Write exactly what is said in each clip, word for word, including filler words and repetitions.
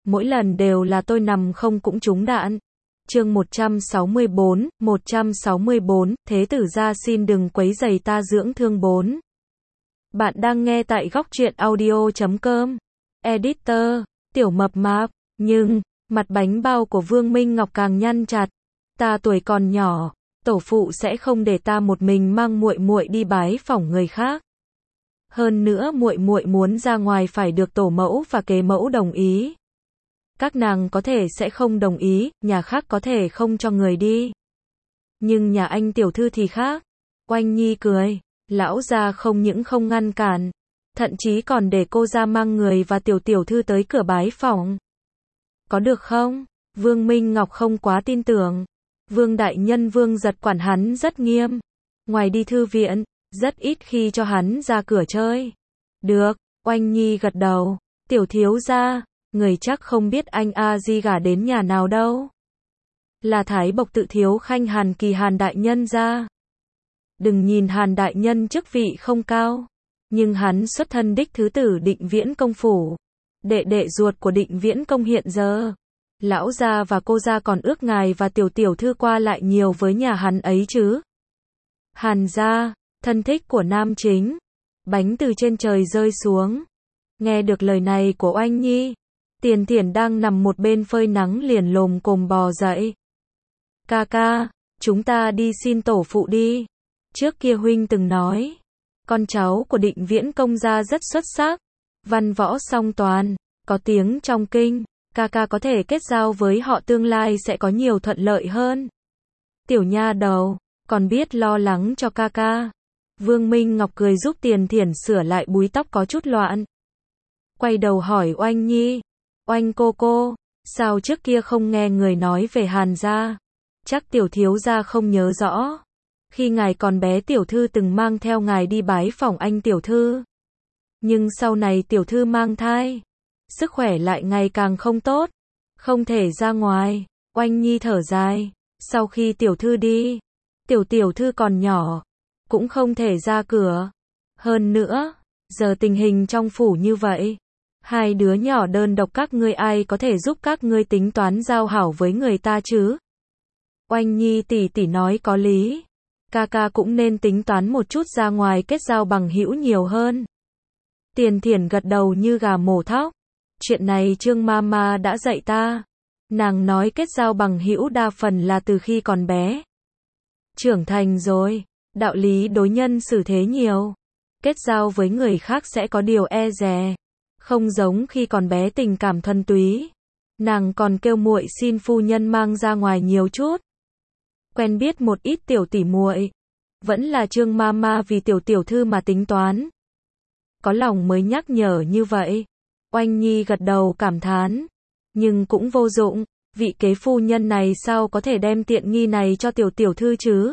mỗi lần đều là tôi nằm không cũng trúng đạn. Chương một trăm sáu mươi bốn, một trăm sáu mươi bốn, thế tử gia xin đừng quấy rầy ta dưỡng thương bốn. Bạn đang nghe tại góc truyện audio chấm com. Editor, Tiểu Mập Mạp, nhưng, mặt bánh bao của Vương Minh Ngọc càng nhăn chặt. Ta tuổi còn nhỏ, tổ phụ sẽ không để ta một mình mang muội muội đi bái phỏng người khác. Hơn nữa muội muội muốn ra ngoài phải được tổ mẫu và kế mẫu đồng ý. Các nàng có thể sẽ không đồng ý, nhà khác có thể không cho người đi. Nhưng nhà anh tiểu thư thì khác. Oanh Nhi cười, lão gia không những không ngăn cản, thậm chí còn để cô ra mang người và tiểu tiểu thư tới cửa bái phỏng. Có được không? Vương Minh Ngọc không quá tin tưởng. Vương đại nhân Vương Giật quản hắn rất nghiêm. Ngoài đi thư viện, rất ít khi cho hắn ra cửa chơi. Được, Oanh Nhi gật đầu. Tiểu thiếu gia, người chắc không biết anh A Di gả đến nhà nào đâu. Là Thái Bộc Tự Thiếu Khanh Hàn Kỳ Hàn đại nhân gia. Đừng nhìn Hàn đại nhân chức vị không cao, nhưng hắn xuất thân đích thứ tử Định Viễn công phủ, đệ đệ ruột của Định Viễn công hiện giờ. Lão gia và cô gia còn ước ngài và tiểu tiểu thư qua lại nhiều với nhà hắn ấy chứ. Hàn gia, thân thích của nam chính. Bánh từ trên trời rơi xuống. Nghe được lời này của Oanh Nhi, Tiền Thiển đang nằm một bên phơi nắng liền lồm cồm bò dậy. Ca ca, chúng ta đi xin tổ phụ đi. Trước kia huynh từng nói, con cháu của Định Viễn công gia rất xuất sắc, văn võ song toàn, có tiếng trong kinh, ca ca có thể kết giao với họ tương lai sẽ có nhiều thuận lợi hơn. Tiểu nha đầu, còn biết lo lắng cho ca ca. Vương Minh Ngọc cười giúp Tiền Thiển sửa lại búi tóc có chút loạn. Quay đầu hỏi Oanh Nhi, Oanh cô cô, sao trước kia không nghe người nói về Hàn gia? Chắc tiểu thiếu gia không nhớ rõ. Khi ngài còn bé tiểu thư từng mang theo ngài đi bái phỏng anh tiểu thư. Nhưng sau này tiểu thư mang thai, sức khỏe lại ngày càng không tốt, không thể ra ngoài. Oanh Nhi thở dài, sau khi tiểu thư đi, tiểu tiểu thư còn nhỏ, cũng không thể ra cửa. Hơn nữa, giờ tình hình trong phủ như vậy, hai đứa nhỏ đơn độc các ngươi ai có thể giúp các ngươi tính toán giao hảo với người ta chứ? Oanh Nhi tỷ tỷ nói có lý. Ca ca cũng nên tính toán một chút ra ngoài kết giao bằng hữu nhiều hơn. Tiền Thiển gật đầu như gà mổ thóc. Chuyện này Trương Mama đã dạy ta. Nàng nói kết giao bằng hữu đa phần là từ khi còn bé. Trưởng thành rồi, đạo lý đối nhân xử thế nhiều. Kết giao với người khác sẽ có điều e dè. Không giống khi còn bé tình cảm thuần túy. Nàng còn kêu muội xin phu nhân mang ra ngoài nhiều chút. Quen biết một ít tiểu tỷ muội, vẫn là Trương Mama vì tiểu tiểu thư mà tính toán. Có lòng mới nhắc nhở như vậy. Oanh Nhi gật đầu cảm thán, nhưng cũng vô dụng, vị kế phu nhân này sao có thể đem tiện nghi này cho tiểu tiểu thư chứ?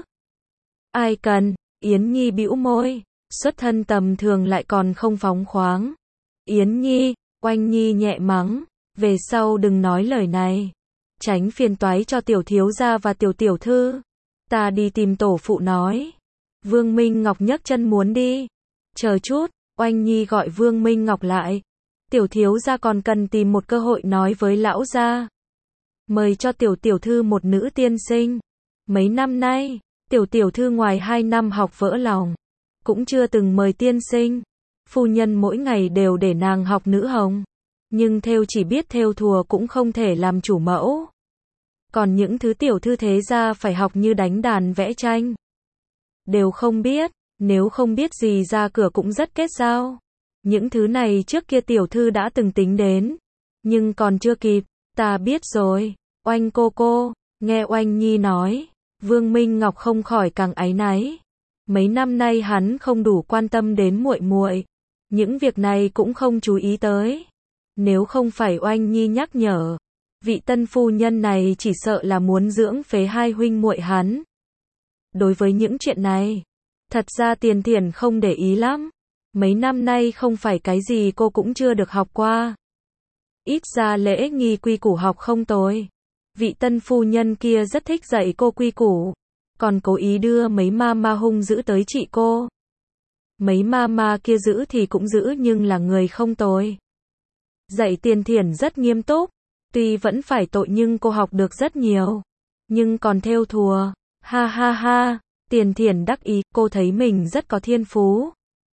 Ai cần? Yến Nhi bĩu môi, xuất thân tầm thường lại còn không phóng khoáng. Yến Nhi, Oanh Nhi nhẹ mắng, về sau đừng nói lời này. Tránh phiền toái cho tiểu thiếu gia và tiểu tiểu thư. Ta đi tìm tổ phụ nói. Vương Minh Ngọc nhấc chân muốn đi. Chờ chút, Oanh Nhi gọi Vương Minh Ngọc lại. Tiểu thiếu gia còn cần tìm một cơ hội nói với lão gia. Mời cho tiểu tiểu thư một nữ tiên sinh. Mấy năm nay, tiểu tiểu thư ngoài hai năm học vỡ lòng, cũng chưa từng mời tiên sinh. Phu nhân mỗi ngày đều để nàng học nữ hồng. Nhưng thêu chỉ biết thêu thùa cũng không thể làm chủ mẫu. Còn những thứ tiểu thư thế gia phải học như đánh đàn vẽ tranh. Đều không biết, nếu không biết gì ra cửa cũng rất kết giao. Những thứ này trước kia tiểu thư đã từng tính đến. Nhưng còn chưa kịp, ta biết rồi. Oanh cô cô, nghe Oanh Nhi nói, Vương Minh Ngọc không khỏi càng áy náy. Mấy năm nay hắn không đủ quan tâm đến muội muội. Những việc này cũng không chú ý tới. Nếu không phải Oanh Nhi nhắc nhở, vị tân phu nhân này chỉ sợ là muốn dưỡng phế hai huynh muội hắn. Đối với những chuyện này, thật ra Tiền Thiển không để ý lắm. Mấy năm nay không phải cái gì cô cũng chưa được học qua. Ít ra lễ nghi quy củ học không tồi. Vị tân phu nhân kia rất thích dạy cô quy củ, còn cố ý đưa mấy ma ma hung dữ tới trị cô. Mấy ma ma kia giữ thì cũng giữ nhưng là người không tồi. Dạy Tiền Thiển rất nghiêm túc, Tuy vẫn phải tội nhưng cô học được rất nhiều. Nhưng còn thêu thùa. Ha ha ha. Tiền Thiển đắc ý, cô thấy mình rất có thiên phú.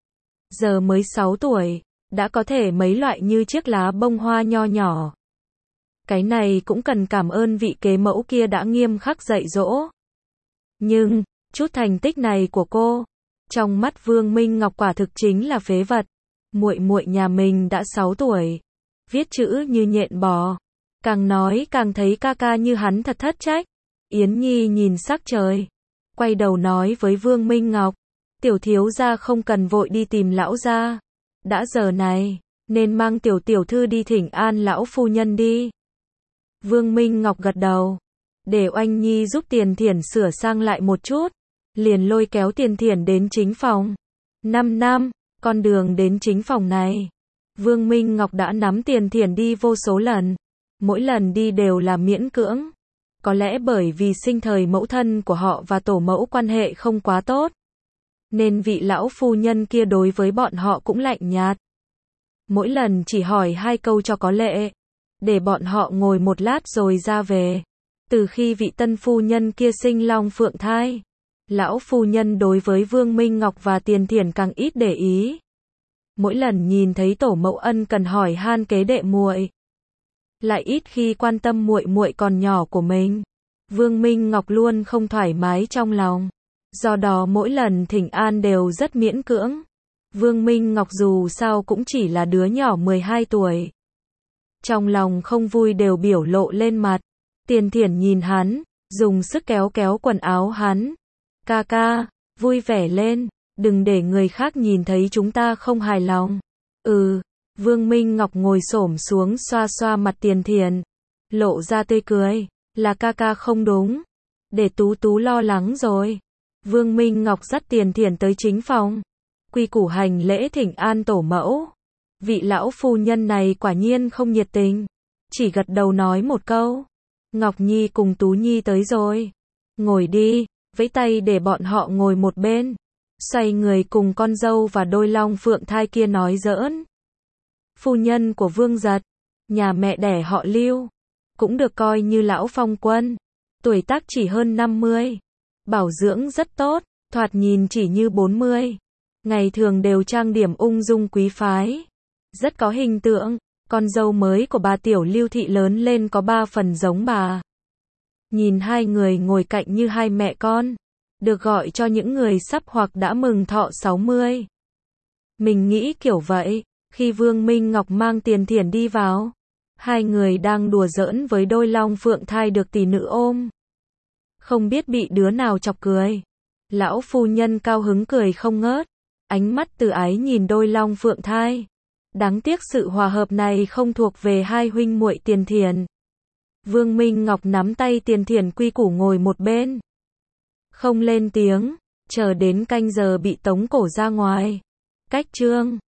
Giờ mới sáu tuổi, đã có thể mấy loại như chiếc lá bông hoa nho nhỏ. Cái này cũng cần cảm ơn vị kế mẫu kia đã nghiêm khắc dạy dỗ. Nhưng, chút thành tích này của cô, trong mắt Vương Minh Ngọc quả thực chính là phế vật. Muội muội nhà mình đã sáu tuổi, viết chữ như nhện bò, càng nói càng thấy ca ca như hắn thật thất trách. Yến Nhi nhìn sắc trời, quay đầu nói với Vương Minh Ngọc, tiểu thiếu gia không cần vội đi tìm lão gia, đã giờ này, nên mang tiểu tiểu thư đi thỉnh an lão phu nhân đi. Vương Minh Ngọc gật đầu, để Oanh Nhi giúp Tiền Thiển sửa sang lại một chút, liền lôi kéo Tiền Thiển đến chính phòng. Năm năm, con đường đến chính phòng này, Vương Minh Ngọc đã nắm Tiền Thiển đi vô số lần, mỗi lần đi đều là miễn cưỡng. Có lẽ bởi vì sinh thời mẫu thân của họ và tổ mẫu quan hệ không quá tốt, nên vị lão phu nhân kia đối với bọn họ cũng lạnh nhạt. Mỗi lần chỉ hỏi hai câu cho có lệ, để bọn họ ngồi một lát rồi ra về. Từ khi vị tân phu nhân kia sinh long phượng thai, lão phu nhân đối với Vương Minh Ngọc và Tiền Thiển càng ít để ý. Mỗi lần nhìn thấy tổ mẫu ân cần hỏi han kế đệ muội, lại ít khi quan tâm muội muội còn nhỏ của mình. Vương Minh Ngọc luôn không thoải mái trong lòng, do đó mỗi lần thỉnh an đều rất miễn cưỡng. Vương Minh Ngọc dù sao cũng chỉ là đứa nhỏ mười hai tuổi, trong lòng không vui đều biểu lộ lên mặt. Tiền Thiển nhìn hắn, dùng sức kéo kéo quần áo hắn. Ca ca, vui vẻ lên, đừng để người khác nhìn thấy chúng ta không hài lòng. Ừ. Vương Minh Ngọc ngồi xổm xuống xoa xoa mặt Tiền Thiển, lộ ra tươi cười, là ca ca không đúng, để Tú Tú lo lắng rồi. Vương Minh Ngọc dắt Tiền Thiển tới chính phòng, quy củ hành lễ thỉnh an tổ mẫu. Vị lão phu nhân này quả nhiên không nhiệt tình, chỉ gật đầu nói một câu, Ngọc Nhi cùng Tú Nhi tới rồi, ngồi đi, vẫy tay để bọn họ ngồi một bên, xoay người cùng con dâu và đôi long phượng thai kia nói giỡn. Phu nhân của Vương Giật, nhà mẹ đẻ họ Lưu, cũng được coi như lão phong quân, tuổi tác chỉ hơn năm mươi, bảo dưỡng rất tốt, thoạt nhìn chỉ như bốn mươi, ngày thường đều trang điểm ung dung quý phái, rất có hình tượng. Con dâu mới của bà tiểu Lưu thị lớn lên có ba phần giống bà. Nhìn hai người ngồi cạnh như hai mẹ con, được gọi cho những người sắp hoặc đã mừng thọ sáu mươi. Mình nghĩ kiểu vậy. Khi Vương Minh Ngọc mang Tiền Thiển đi vào, hai người đang đùa giỡn với đôi long phượng thai được tỷ nữ ôm. Không biết bị đứa nào chọc cười. Lão phu nhân cao hứng cười không ngớt, ánh mắt từ ái nhìn đôi long phượng thai. Đáng tiếc sự hòa hợp này không thuộc về hai huynh muội Tiền Thiển. Vương Minh Ngọc nắm tay Tiền Thiển quy củ ngồi một bên, không lên tiếng, chờ đến canh giờ bị tống cổ ra ngoài. Cách trương